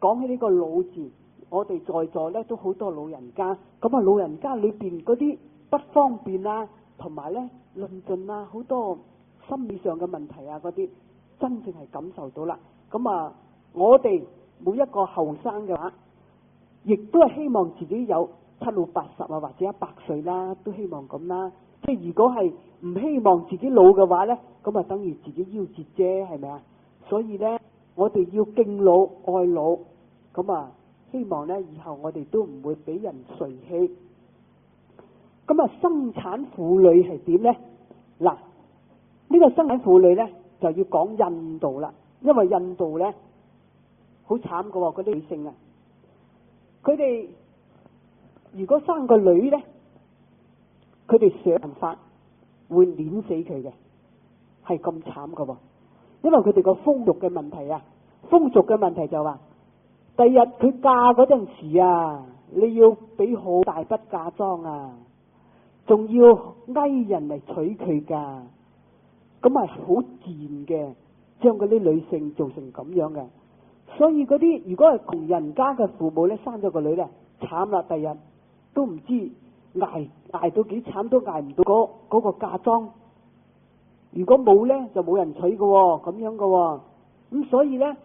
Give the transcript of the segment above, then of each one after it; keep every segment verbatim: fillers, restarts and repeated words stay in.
講起呢個老字，我哋在座咧都好多老人家，咁啊老人家裏邊嗰啲不方便啊，同埋咧論盡啊，好多心理上嘅問題啊，嗰啲真正係感受到啦。咁啊，我哋每一個後生嘅話，亦都係希望自己有七老八十啊，或者一百歲啦，都希望咁啦。即係如果係唔希望自己老嘅話咧，咁啊等於自己夭折啫，係咪啊？所以咧，我哋要敬老愛老，咁啊希望咧以後我哋都唔會俾人隨棄。咁啊，生產婦女係點咧？嗱，呢個生產婦女咧就要講印度啦，因為印度咧好慘噶喎，嗰啲女性啊，佢哋如果生個女咧，佢哋想辦法會碾死佢嘅，係咁慘噶喎。因為佢哋個風俗嘅問題啊，風俗嘅問題就話，第日佢嫁嗰陣時啊，你要俾好大筆嫁妝啊，仲要挨人嚟娶佢噶，咁係好自然嘅，將嗰啲女性做成咁樣嘅。所以嗰啲如果係窮人家嘅父母咧，生咗個女咧，慘啦，第日都唔知挨挨到幾慘，都挨唔到嗰嗰個嫁妝。如果冇咧，就冇人娶嘅喎，咁樣嘅喎。咁所以咧，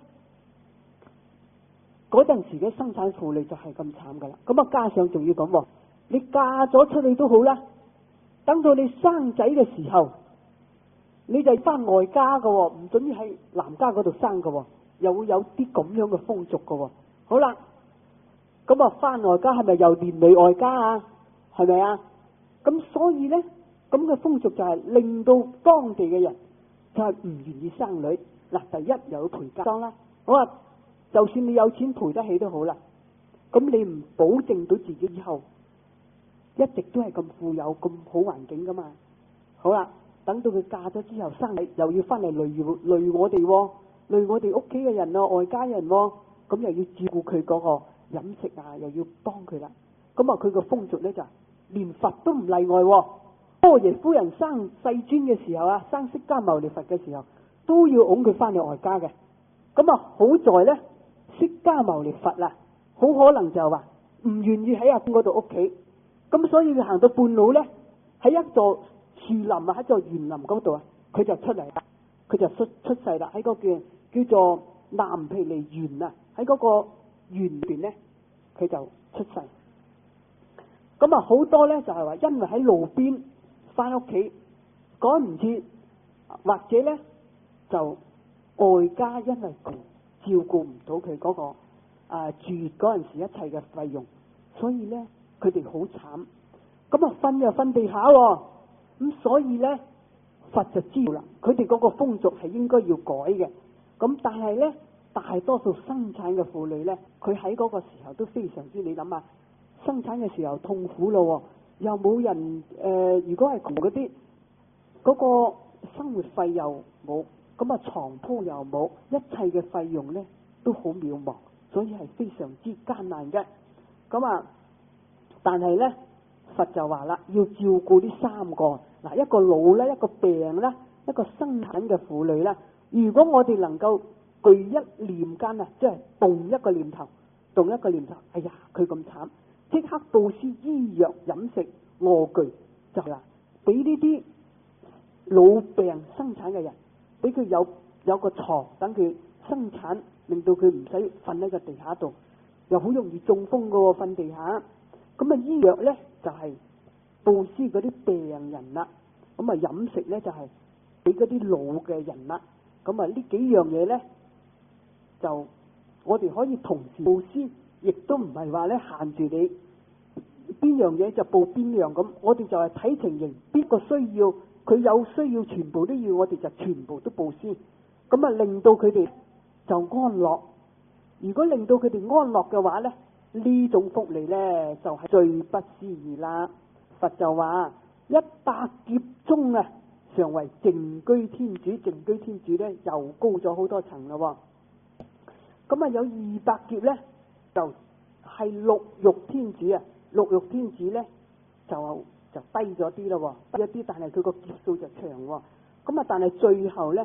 嗰陣時嘅生產婦女就係咁慘噶啦。咁啊，加上仲要咁，你嫁咗出去都好啦，等到你生仔嘅時候，你就翻外家嘅喎，唔准喺男家嗰度生嘅喎，又會有啲咁樣嘅風俗嘅喎。好啦，咁啊翻外家係咪又連累外家啊？係咪啊？咁所以咧，咁嘅風俗就係令到當地嘅人就係唔願意生女。嗱，第一又要賠嫁妝啦。我話就算你有錢賠得起都好啦，咁你唔保證到自己以後一直都係咁富有咁好環境噶嘛。好啦，等到佢嫁咗之後生女，又要翻嚟累累我哋喎，累我哋屋企嘅人咯，外家人喎，咁又要照顧佢嗰個飲食啊，又要幫佢啦。咁啊，佢個風俗咧就連佛都唔例外喎。多爺夫人生世尊嘅時候啊，生釋迦牟尼佛嘅時候，都要擁佢翻嚟外家嘅。咁啊，好在咧，釋迦牟尼佛啊，好可能就話唔願意喺阿公嗰度屋企，咁所以佢行到半路咧，喺一座樹林啊，喺座園林嗰度啊，佢就出嚟啦，佢就出出世啦，喺嗰個叫叫做南毗尼園啊，喺嗰個園裏邊咧，佢就出世。咁啊，好多咧就係話，因為喺路邊翻屋企趕唔切，或者咧就外家因為窮照顧唔到佢嗰個啊住嗰陣時一切嘅費用，所以咧佢哋好慘。咁啊瞓就瞓地下喎，咁所以咧佛就知道啦，佢哋嗰個風俗係應該要改嘅。咁但係咧，大多數生產嘅婦女咧，佢喺嗰個時候都非常之，你諗下，生產嘅時候痛苦咯，又冇人誒、呃，如果係窮嗰啲，嗰、嗰個生活費又冇，咁啊床鋪又冇，一切嘅費用咧都好渺茫，所以係非常之艱難嘅。咁啊，但係咧佛就話啦，要照顧呢三個，嗱，一個老咧，一個病啦，一個生產嘅婦女啦。如果我哋能夠具一念間啊，即係動一個念頭，動一個念頭，哎呀佢咁慘，即刻布施醫藥飲食臥具，就係啦，俾呢啲老病生產嘅人，俾佢有有個床，等佢生產，令到佢唔使瞓喺個地下度，又好容易中風噶喎，瞓地下。咁啊醫藥咧就係布施嗰啲病人啦，咁啊飲食咧就係俾嗰啲老嘅人啦。咁啊呢幾樣嘢咧，就我哋可以同時布施，亦都唔係話咧限住你邊樣嘢就報邊樣咁。我哋就係睇情形，邊個需要，佢有需要全部都要，我哋就全部都布施。咁啊令到佢哋就安樂。如果令到佢哋安樂嘅話咧，呢種福利咧就係最不思議啦。佛就話一百劫中啊，常為淨居天主，淨居天主咧又高咗好多層咯。咁啊有二百劫咧，就係六欲天主啊，六欲天主咧就就低咗啲咯，低咗啲，但係佢個劫數就長。咁啊，但係最後咧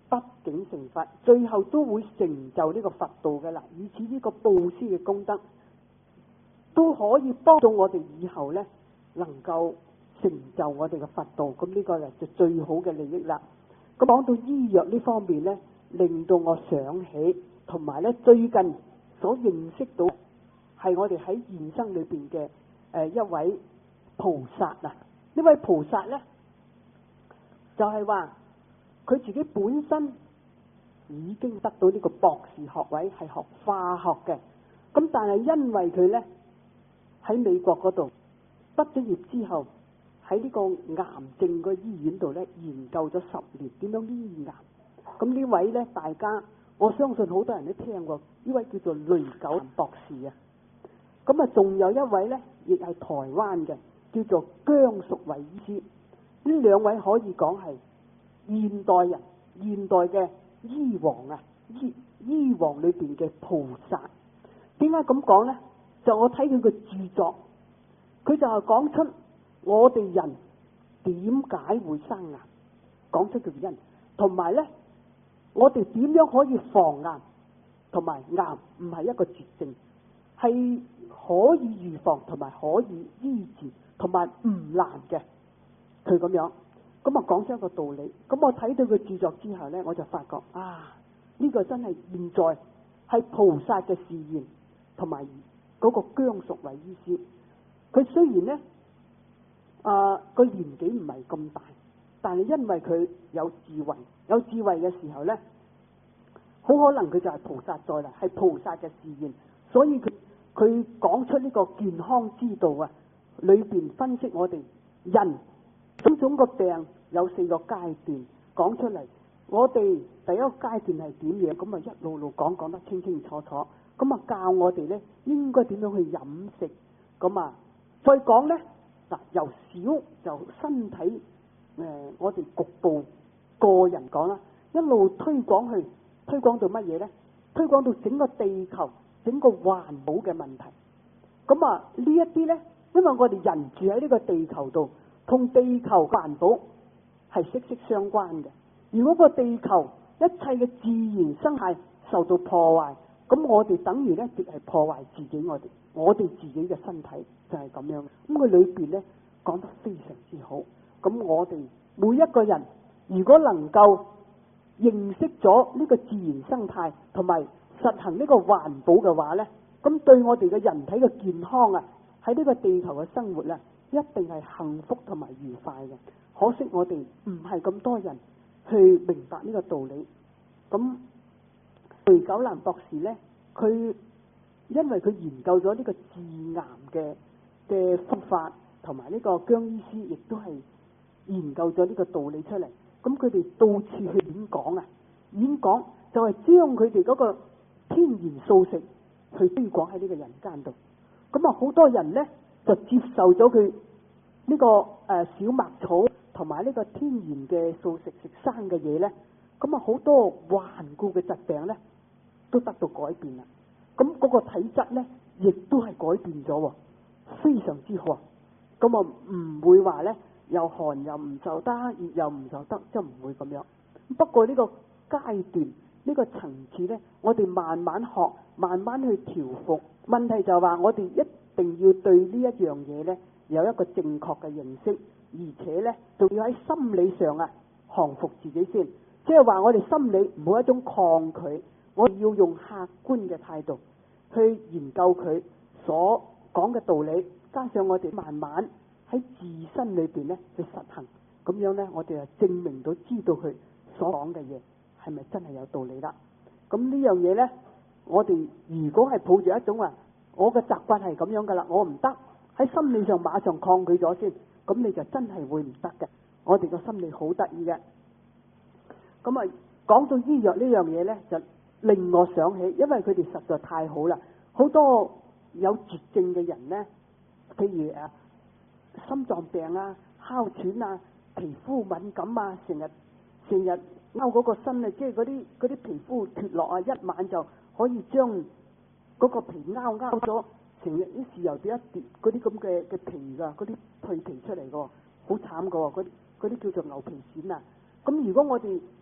畢竟成佛，最後都會成就呢個佛道嘅啦。以此呢個布施嘅功德都可以幫助我哋以後呢能夠成就我哋嘅佛道。咁呢個就最好嘅利益啦。咁講到醫藥呢方面呢，令到我想起，同埋呢最近所認識到係我哋喺現生裏邊嘅誒一位菩薩啊。呢位菩薩呢，就係話佢自己本身已經得到呢個博士學位，係學化學嘅。咁但係因為佢呢喺美國嗰度畢咗業之後，喺呢個癌症個醫院度呢研究咗十年點樣醫癌。咁呢位呢，大家我相信好多人都聽過，呢位叫做雷九南博士啊。咁啊，仲有一位呢，亦係台灣嘅，叫做姜淑慧醫師。呢兩位可以講係現代人、現代嘅醫王啊，醫醫王裏邊嘅菩薩。點解咁講呢？就我睇佢嘅著作，佢就係講出我哋人點解會生癌，講出佢原因，同埋呢，我哋點樣可以防癌，同埋癌唔係一個絕症，係可以預防同埋可以醫治，同埋唔難嘅。佢咁樣，咁啊講出一個道理。咁我睇到佢著作之後呢，我就發覺啊，呢個真係現在係菩薩嘅示現，同埋嗰個姜淑慧醫師。佢雖然呢啊個年紀唔係咁大，但係因為佢有智慧，有智慧嘅時候呢，好可能佢就係菩薩再嚟，係菩薩嘅示現。所以佢佢講出呢個健康之道啊，裏邊分析我哋人種種個病有四個階段講出嚟。我哋第一個階段係點樣？咁啊一路路講講得清清楚楚。咁啊教我哋呢應該點樣去飲食。咁啊再講呢，嗱，由小就身體誒、呃，我哋局部個人講啦，一路推廣去推廣到乜嘢呢？推廣到整個地球、整個環保嘅問題。咁啊呢一啲呢，因為我哋人住喺呢個地球度，同地球環保係息息相關嘅。如果個地球一切嘅自然生態受到破壞，咁我哋等於呢，亦係破壞自己，我哋我哋自己嘅身體就係咁樣。咁佢裏邊呢講得非常之好。咁我哋每一個人如果能夠認識咗呢個自然生態，同埋實行呢個環保嘅話呢，咁對我哋嘅人體嘅健康啊，喺呢個地球嘅生活啊，一定係幸福同埋愉快嘅。可惜我哋唔係咁多人去明白呢個道理。咁雷九南博士呢，佢因為佢研究咗呢個治癌嘅嘅方法，同埋呢個姜醫師亦都係研究咗呢個道理出嚟。咁佢哋到處去演講啊，演講就係將佢哋嗰個天然素食去推廣喺呢個人間度。咁啊，好多人呢就接受咗佢呢個誒、呃、小麥草同埋呢個天然嘅素食食生嘅嘢呢。咁啊，好多頑固嘅疾病呢都得到改變啦。咁嗰個體質呢亦都係改變咗，非常之好。咁啊唔會話呢，又寒又唔受得，熱又唔受得，即係唔會咁樣。不過呢個階段，呢個層次呢，我哋慢慢學，慢慢去調服。問題就係話我哋一定要對呢一樣嘢呢有一個正確嘅認識，而且呢仲要喺心理上啊降服自己先。即係話我哋心理唔好一種抗拒，我哋要用客觀嘅態度去研究佢所講嘅道理，加上我哋慢慢喺自身裏邊咧去實行，咁樣咧我哋就證明到知道佢所講嘅嘢係咪真係有道理啦。咁呢樣嘢咧，我哋如果係抱住一種話，我嘅習慣係咁樣噶啦，我唔得，喺心理上馬上抗拒咗先，咁你就真係會唔得嘅。我哋個心理好得意嘅。咁啊，講到醫藥呢樣嘢咧，就令我想起，因為佢哋實在太好啦。好多有絕症嘅人咧，譬如誒心臟病啊、哮喘啊、皮膚敏感啊，成日成日勾嗰個身啊，即係嗰啲嗰啲皮膚脫落啊，一晚就可以將嗰個皮勾勾咗，成日啲豉油啲一碟嗰啲咁嘅嘅皮㗎，嗰啲蛻皮出嚟㗎，好慘㗎喎，嗰啲嗰啲叫做牛皮癬啊。咁如果我哋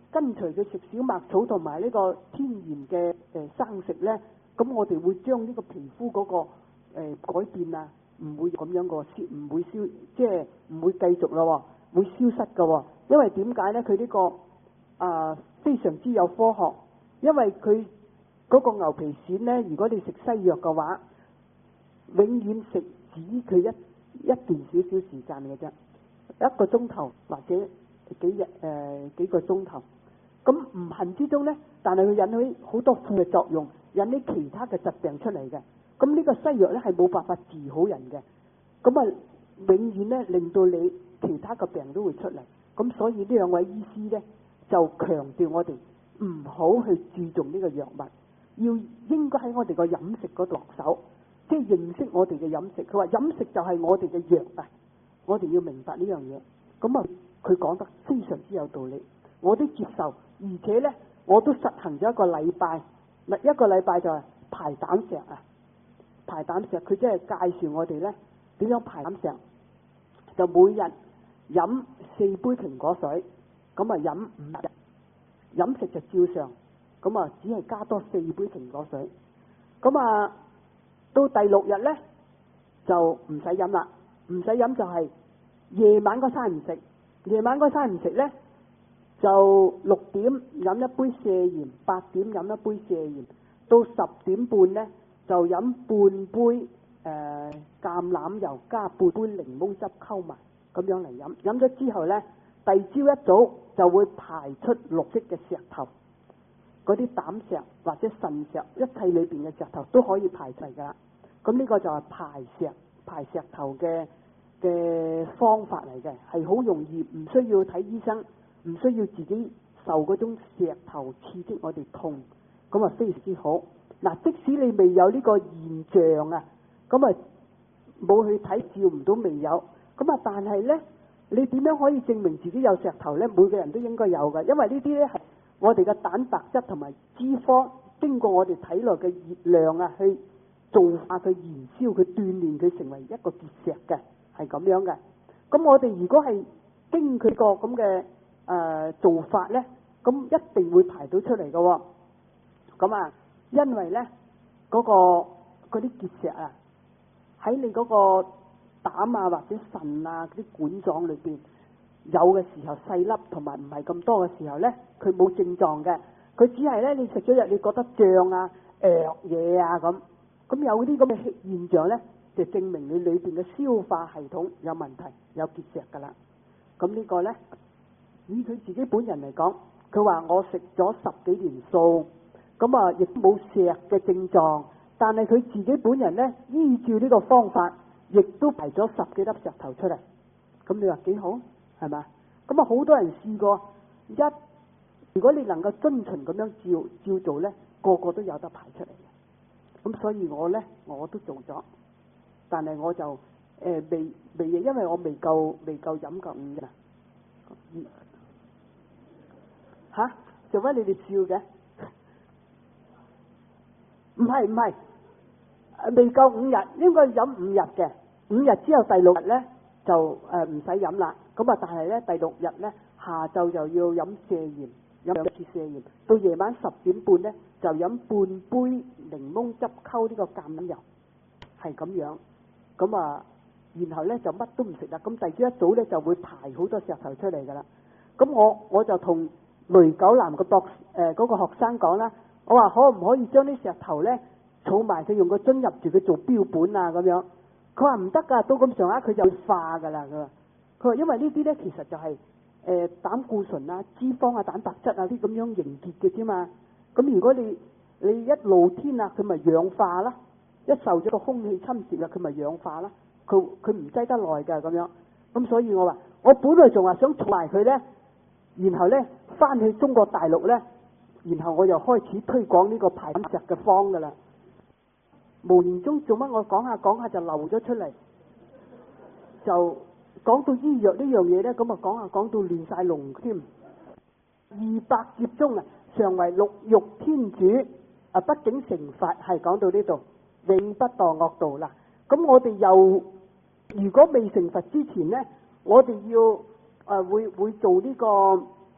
跟隨佢食小麥草同埋呢個天然嘅誒生食咧，咁我哋會將呢個皮膚嗰、那個誒、呃、改變啊，唔會咁樣個消，唔會消，即係唔會繼續咯，會消失噶。因為點解咧？佢呢、這個啊、呃、非常之有科學，因為佢嗰個牛皮癬咧，如果你食西藥嘅話，永遠食止佢一一段少少時間嘅啫，一個鐘頭或者幾日誒、呃、幾個鐘頭。咁唔幸之中咧，但係佢引起好多副嘅作用，引起其他嘅疾病出嚟嘅。咁呢個西藥咧係冇辦法治好人嘅。咁啊，永遠咧令到你其他嘅病都會出嚟。咁所以呢兩位醫師咧就強調我哋唔好去注重呢個藥物，要應該喺我哋個飲食嗰度落手，即係認識我哋嘅飲食。佢話飲食就係我哋嘅藥啊，我哋要明白呢樣嘢。咁啊，佢講得非常之有道理，我都接受。而且咧，我都實行咗一個禮拜，嗱一個禮拜就係排膽石啊，排膽石。佢即係介紹我哋咧點樣排膽石，就每日飲四杯蘋果水，咁啊飲五日，飲食就照常，咁啊只係加多四杯蘋果水，咁啊到第六日咧就唔使飲啦，唔使飲就係夜晚嗰餐唔食，夜晚嗰餐唔食咧。就六點飲一杯瀉鹽，八點飲一杯瀉鹽，到十點半咧就飲半杯誒、呃、橄欖油加半杯檸檬汁溝埋，咁樣嚟飲。飲咗之後咧，第二朝一早就會排出綠色嘅石頭，嗰啲膽石或者腎石，一切裏邊嘅石頭都可以排除噶啦。咁呢個就係排石排石頭嘅嘅方法嚟嘅，係好容易，唔需要睇醫生。唔需要自己受嗰種石頭刺激我哋痛，咁啊非常之好。嗱，即使你未有呢個現象啊，咁啊冇去睇照唔到未有，咁啊但係咧，你點樣可以證明自己有石頭咧？每個人都應該有嘅，因為呢啲咧係我哋嘅蛋白質同埋脂肪經過我哋體內嘅熱量啊，去做化佢燃燒佢鍛煉佢成為一個結石嘅，係咁樣嘅。咁我哋如果係經佢個咁嘅誒、呃、做法咧，咁一定會排到出嚟嘅、哦。咁啊，因為咧嗰、嗰個嗰啲結石啊，喺你嗰個膽啊或者腎啊嗰啲管狀裏邊有嘅時候細粒，同埋唔係咁多嘅時候咧，佢冇症狀嘅，佢只係咧你食咗藥你覺得脹啊、誒嘢啊咁，咁有啲咁嘅現象咧，就證明你裏邊嘅消化系統有問題，有結石噶啦。咁呢個咧。以佢自己本人嚟講，佢話我食咗十幾年素，咁啊亦冇石嘅症狀，但係佢自己本人咧依照呢個方法，亦都排咗十幾粒石頭出嚟。咁你話幾好係嘛？咁啊好多人試過，一如果你能夠遵循咁樣照照做咧，個個都有得排出嚟嘅。咁所以我咧我都做咗，但係我就誒、呃、未未，因為我未夠未夠飲夠五嘅。吓，做乜你哋笑嘅？唔係唔係，未夠五日，應該飲五日嘅。五日之後第六日咧就誒唔使飲啦。咁啊，但係咧第六日咧下晝就要飲瀉鹽，飲兩次瀉鹽。到夜晚十點半咧就飲半杯檸檬汁溝呢個橄欖油，係咁樣。咁啊，然後咧就乜都唔食啦。咁第二朝一早咧就會排好多石頭出嚟噶啦。咁我我就同雷九南個博誒嗰個學生講啦，我話可唔可以將啲石頭咧儲埋佢，用個樽入住佢做標本啊咁樣？佢話唔得噶，到咁上下佢就會化噶啦。佢話佢話因為呢啲咧其實就係、是、誒、呃、膽固醇啊、脂肪啊、蛋白質啊啲咁樣凝結嘅啫嘛。咁如果你你一露天啊，佢咪氧化啦；一受咗個空氣侵蝕啊，佢咪氧化啦。佢佢唔擠得耐噶咁樣。咁所以我話我本來仲話想儲埋佢咧。然後咧，翻去中國大陸咧，然後我又開始推廣呢個排膽石嘅方噶啦。無形中做乜？我講下講下就漏咗出嚟，就講到醫藥呢樣嘢咧，咁啊講下講到亂晒龍添。二百劫中啊，常為六欲天主啊，畢竟成佛係講到呢度，永不墮惡道啦。咁我哋又如果未成佛之前咧，我哋要。誒、呃、會會做呢、這個誒、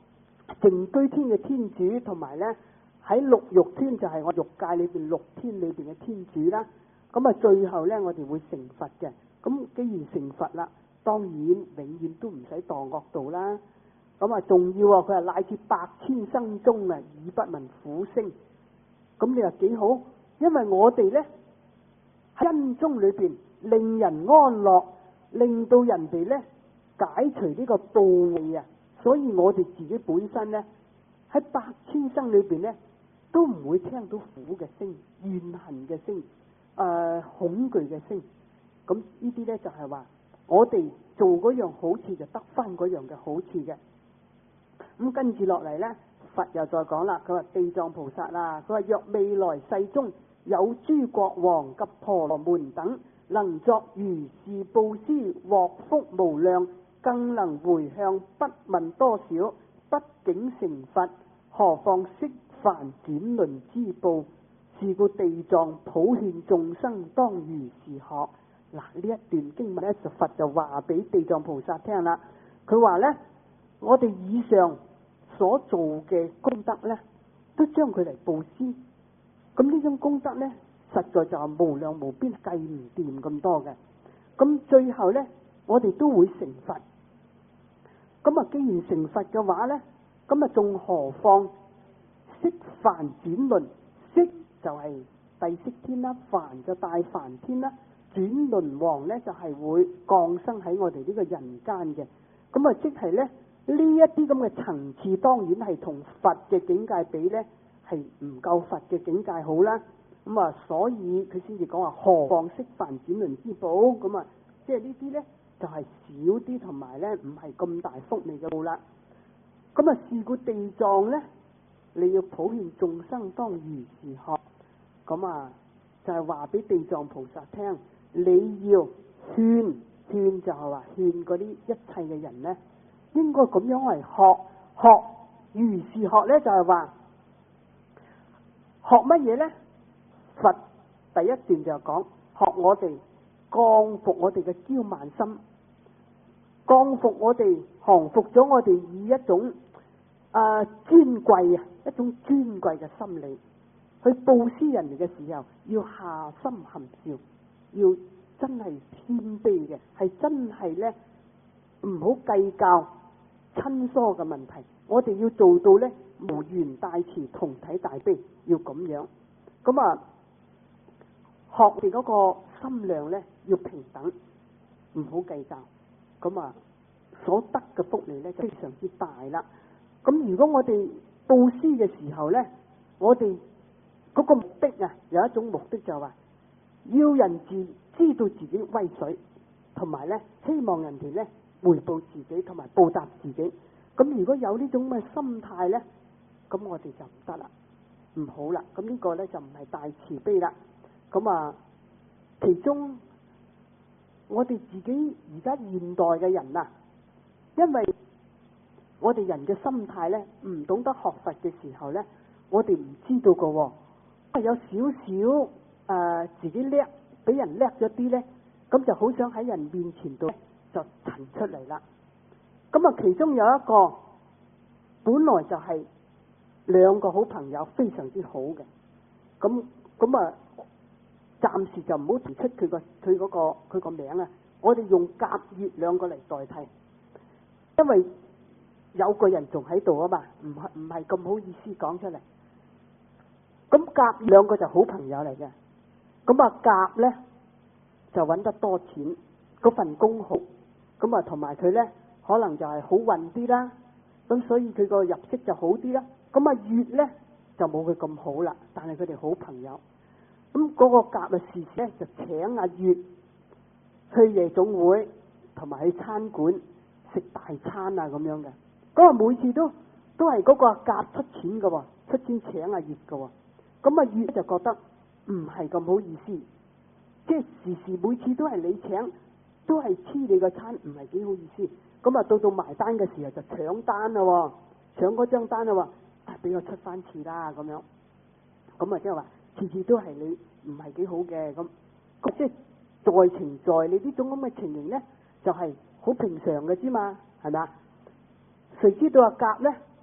淨居天嘅天主，同埋咧喺六欲天就係我欲界裏邊六天裏邊嘅天主啦。咁啊，最後咧我哋會成佛嘅。咁既然成佛啦，當然永遠都唔使墮惡道啦。咁啊，仲要啊，佢係乃至百千生中啊，已不聞苦聲。咁你話幾好？因為我哋咧喺恩中裏邊令人安樂，令到人哋咧解除呢個怖畏啊。所以我哋自己本身咧喺百千生裏邊咧都唔會聽到苦嘅聲、怨恨嘅聲、誒、呃、恐懼嘅聲。咁呢啲咧就係話我哋做嗰樣好處就得翻嗰樣嘅好處嘅。咁跟住落嚟咧，佛又再講啦，佢話地藏菩薩啊，佢話若未來世中有諸國王及婆羅門等能作如是布施，獲福無量，更能回向，不問多少，不竟成佛，何況悉凡轉輪之報？是故地藏普勸眾生當如是學。嗱，呢一段經文咧，就佛就話俾地藏菩薩聽啦。佢話咧，我哋以上所做嘅功德咧，都將佢嚟布施。咁呢種功德咧，實在就係無量無邊，計唔掂咁多嘅。咁最後咧，我哋都會成佛。咁啊，既然成佛嘅話咧，咁啊，仲何況悉梵轉輪？悉就係帝釋天啦，梵就大梵天啦，轉輪王咧就係會降生喺我哋呢個人間嘅。咁啊，即係咧呢一啲咁嘅層次，當然係同佛嘅境界比咧，係唔夠佛嘅境界好啦。咁啊，所以佢先至講話何況悉梵轉輪之寶。咁啊，即係呢啲咧就係少啲，同埋咧唔係咁大福利嘅報啦。咁啊，是故地藏咧，你要普勸眾生當如是學。咁啊，就係話俾地藏菩薩聽，你要勸勸就係話勸嗰啲一切嘅人咧，應該咁樣嚟學學如是學咧，就係話學乜嘢咧？佛第一段就講學我哋降服我哋嘅驕慢心，降服我哋降服咗我哋以一種啊尊貴啊一種尊貴嘅心理去布施人哋嘅時候，要下心含笑，要真係謙卑嘅，係真係咧唔好計較親疏嘅問題。我哋要做到咧無緣大慈，同體大悲，要咁樣。咁啊，學哋嗰個心量咧要平等，唔好計較。咁啊，所得嘅福利咧就非常之大啦。咁如果我哋布施嘅時候咧，我哋嗰個目的啊，有一種目的就係話要人自知道自己威水，同埋咧希望人哋咧回報自己，同埋報答自己。咁如果有呢種嘅心態咧，咁我哋就唔得啦，唔好啦。咁呢個咧就唔係大慈悲啦。咁啊，其中我哋自己而家現代嘅人啊，因為我哋人嘅心態咧唔懂得學佛嘅時候咧，我哋唔知道㗎喎，有少少誒自己叻，俾人叻咗啲咧，咁就好想喺人面前度就陳出嚟啦。咁啊，其中有一個本來就係兩個好朋友，非常之好嘅，咁咁啊，暫時就唔好提出佢個佢嗰個佢個名啊，我哋用甲乙兩個嚟代替，因為有個人仲喺度啊嘛，唔係唔係咁好意思講出嚟。咁甲兩個就好朋友嚟嘅，咁啊甲咧就揾得多錢，嗰份工好，咁啊同埋佢咧可能就係好運啲啦，咁所以佢個入息就好啲啦。咁啊乙咧就冇佢咁好啦，但係佢哋好朋友。咁嗰個甲嘅時時咧就請阿乙去夜總會同埋去餐館食大餐啊咁樣嘅。咁啊每次都都係嗰個甲出錢嘅，出錢請阿乙嘅。咁啊乙就覺得唔係咁好意思，即係時時每次都係你請，都係黐你個餐，唔係幾好意思。咁啊到到埋單嘅時候就搶單啦，搶嗰張單啦，啊俾我出翻次啦咁樣。咁啊即係話次次都係你唔係幾好嘅，咁即係在情在理呢種咁嘅情形咧，就係好平常嘅之嘛，係咪啊？誰知道阿甲咧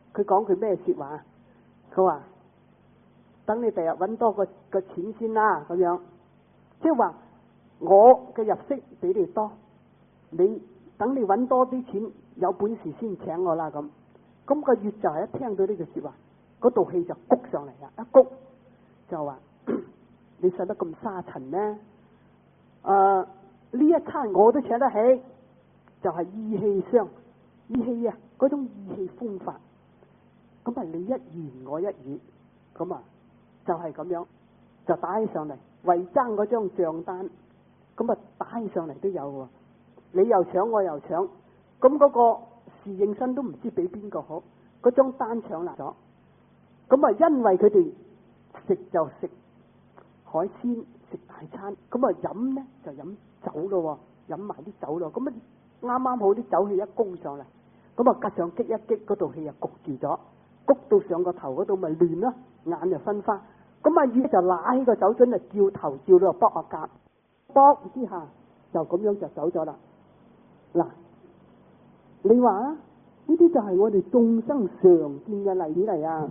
佢講佢咩說話？佢話等你第日搵多個個錢先啦，咁樣，即係話我嘅入息比你多，你等你搵多啲錢，有本事先請我啦咁。咁個月就係一聽到呢句說話，嗰道氣就谷上嚟啦，一谷就話你使得咁沙塵呢？誒、呃，呢一餐我都請得起，就係、是、意氣相意氣啊，嗰種意氣風發。咁啊，你一言我一語，咁啊就係、是、咁樣就打起上嚟，為爭嗰張賬單，咁啊打起上嚟都有喎。你又搶我又搶，咁嗰個侍應生都唔知俾邊個好，嗰張單搶嚟咗。咁啊，因為佢哋食就食海鮮，食大餐，咁啊飲咧就飲酒咯，飲埋啲酒咯。咁啊啱啱好啲酒氣一攻上嚟，咁啊加上激一激，嗰道氣就焗住咗。谷到上個頭嗰度咪亂咯，眼就分花。咁啊，魚就拿起個酒樽就叫頭叫到卜下格，卜之下就咁樣就走咗啦。嗱，你話啊，呢啲就係我哋眾生常見嘅例子嚟啊。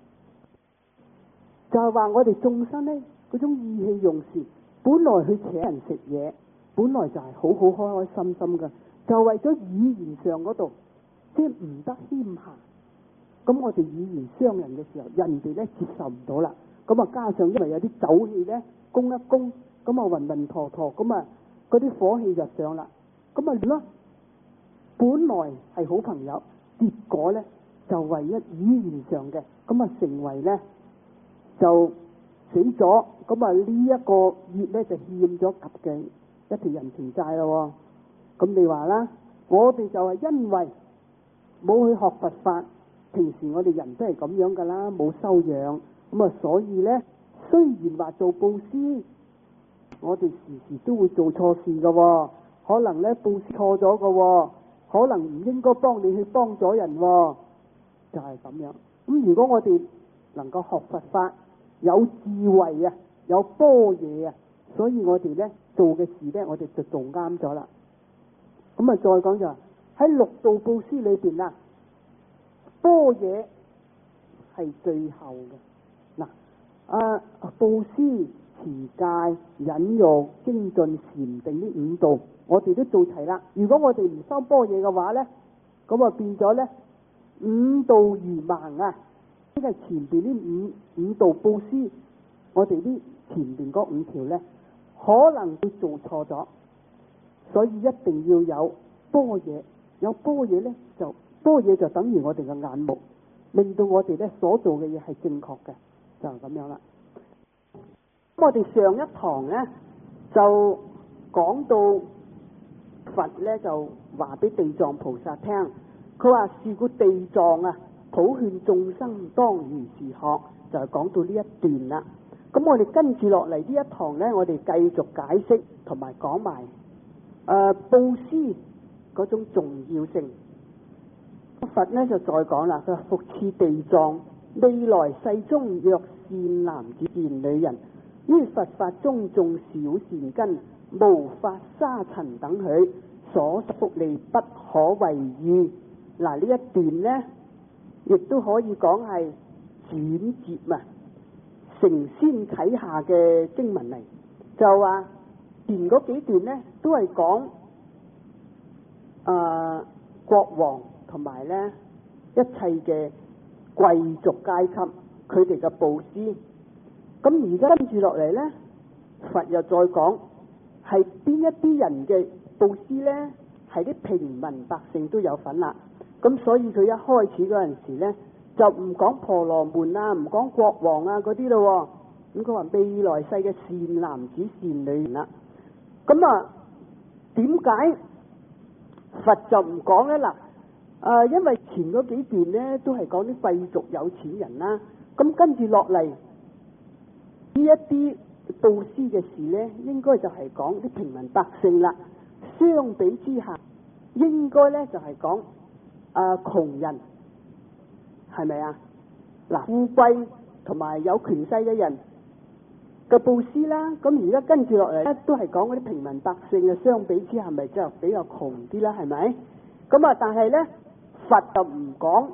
就係話我哋眾生咧，嗰種意氣用事，本來去請人食嘢，本來就係好好開開心心噶，就為咗語言上嗰度，即係唔得謙下。咁我哋語言傷人嘅時候，人哋咧接受唔到啦。咁啊，加上因為有啲酒氣咧，攻一攻，咁啊暈暈陀陀，咁啊嗰啲火氣就上啦。咁啊咯，本來係好朋友，結果咧就為一語言上嘅，咁啊成為咧就死咗。咁啊呢一個月咧就欠咗及嘅一條人情債咯。咁你話啦，我哋就係因為冇去學佛法。平時我哋人都係咁樣噶啦，冇修養，咁啊所以咧，雖然話做布施，我哋時時都會做錯事噶、哦，可能咧布施錯咗噶、哦，可能唔應該幫你去幫咗人、哦，就係、是、咁樣。咁如果我哋能夠學佛法，有智慧啊，有般若啊，所以我哋咧做嘅事咧，我哋就做啱咗啦。咁啊再講就喺六度布施裏邊啦。般若係最後嘅嗱，啊布施、持戒、忍辱、精進、禪定呢五度，我哋都做齊啦。如果我哋唔修般若嘅話咧，咁啊變咗咧五度如盲啊！即係前邊呢五五度布施，我哋啲前邊嗰五條咧，可能會做錯咗，所以一定要有般若，有般若咧就。般若就等於我哋嘅眼目，令到我哋咧所做嘅嘢係正確嘅，就係咁樣啦。咁我哋上一堂咧就講到佛咧就話俾地藏菩薩聽，佢話是故地藏啊，普勸眾生當如是學，就係講到呢一段啦。咁我哋跟住落嚟呢一堂咧，我哋繼續解釋同埋講埋誒布施嗰種重要性。佛呢就再講啦，佢話復次地藏，未來世中若善男子善女人，於佛法中種小善根，無法沙塵等許，所得福利不可為喻。嗱，呢一段呢亦都可以講係轉接啊，承先啟下嘅經文嚟，就話前嗰幾段呢都係講誒國王。同埋咧，一切嘅貴族階級，佢哋嘅布施。咁而家跟住落嚟咧，佛又再講係邊一啲人嘅布施咧，係啲平民百姓都有份啦。咁所以佢一開始嗰陣時咧，就唔講婆羅門啊，唔講國王啊嗰啲咯。咁佢話未來世嘅善男子善女人啦。咁啊，點解佛就唔講咧？嗱。啊，因為前嗰幾段咧都係講啲貴族有錢人啦，咁跟住落嚟呢一啲布施嘅事咧，應該就係講啲平民百姓啦。相比之下，應該咧就係講啊窮人，係咪啊？嗱，富貴同埋有權勢嘅人嘅布施啦，咁而家跟住落嚟咧都係講嗰啲平民百姓嘅，相比之下咪就比較窮啲啦，係咪？咁啊，但係咧。佛就唔講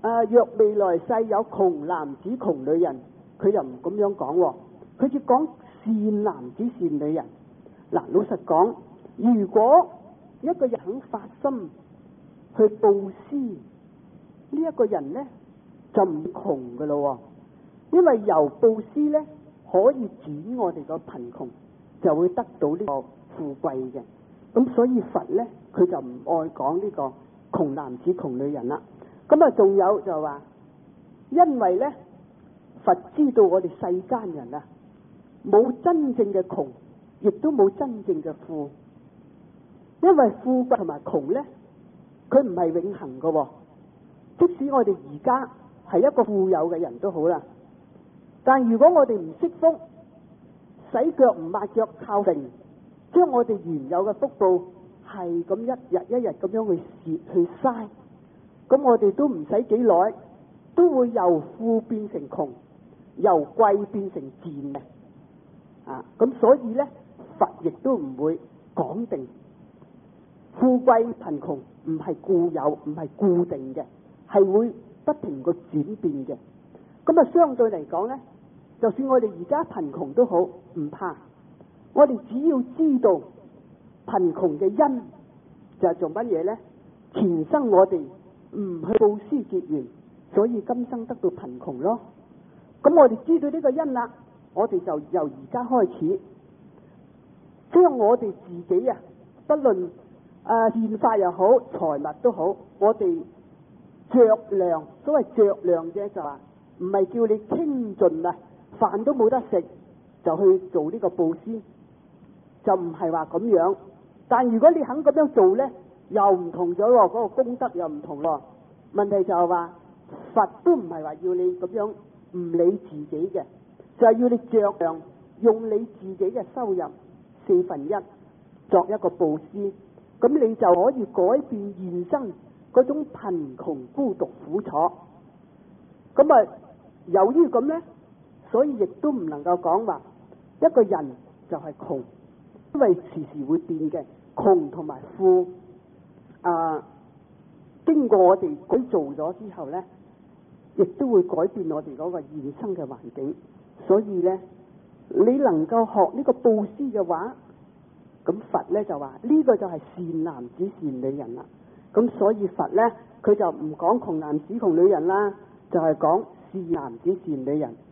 啊，若未來世有窮男子窮女人，佢就唔咁樣講喎，佢只講善男子善女人。嗱，老實講，如果一個人肯發心去布施，呢、這、一個人呢就唔窮噶咯，因為由布施呢可以轉我哋個貧窮，就會得到呢個富貴嘅。咁所以佛呢，佢就唔愛講呢個窮男子窮女人啦。咁啊，仲有就話，因為呢，佛知道我哋世間人啊，冇真正嘅窮，亦都冇真正嘅富。因為富貴同埋窮呢，佢唔係永恆嘅。即使我哋而家係一個富有嘅人都好啦，但如果我哋唔識福，洗腳唔抹腳靠榮，將我哋原有嘅福報係咁一日一日咁樣去蝕去嘥，咁我哋都唔使幾耐，都會由富變成窮，由貴變成賤嘅。啊，咁所以呢，佛亦都唔會講定富貴貧窮唔係固有，唔係固定嘅，係會不停個轉變嘅。咁啊，相對嚟講呢，就算我哋而家貧窮都好，唔怕。我哋只要知道貧窮嘅因就係做乜嘢呢？前生我哋唔去布施結緣，所以今生得到貧窮咯。咁我哋知道呢個因啦，我哋就由而家開始，將我哋自己啊，不論啊現法又好，財物都好，我哋酌量，所謂酌量啫，就話唔係叫你傾盡啊，飯都冇得食就去做呢個布施，就唔係話咁樣。但如果你肯咁樣做呢，又唔同咗喎，嗰個功德又唔同咯。問題就係話佛都唔係話要你咁樣唔理自己嘅，就係要你酌量用你自己嘅收入四分一作一個布施，咁你就可以改變現生嗰種貧窮孤獨苦楚。咁啊，由於咁呢，所以亦都唔能夠講話一個人就係窮，因為時時會變嘅，窮同埋富啊，經過我哋改造咗之後呢，亦都會改變我哋嗰個現生嘅環境。所以呢，你能夠學呢個布施嘅話，咁佛呢就話呢個就係善男子善女人啦。咁所以佛呢，佢就唔講窮男子窮女人啦，就係講善男子善女人。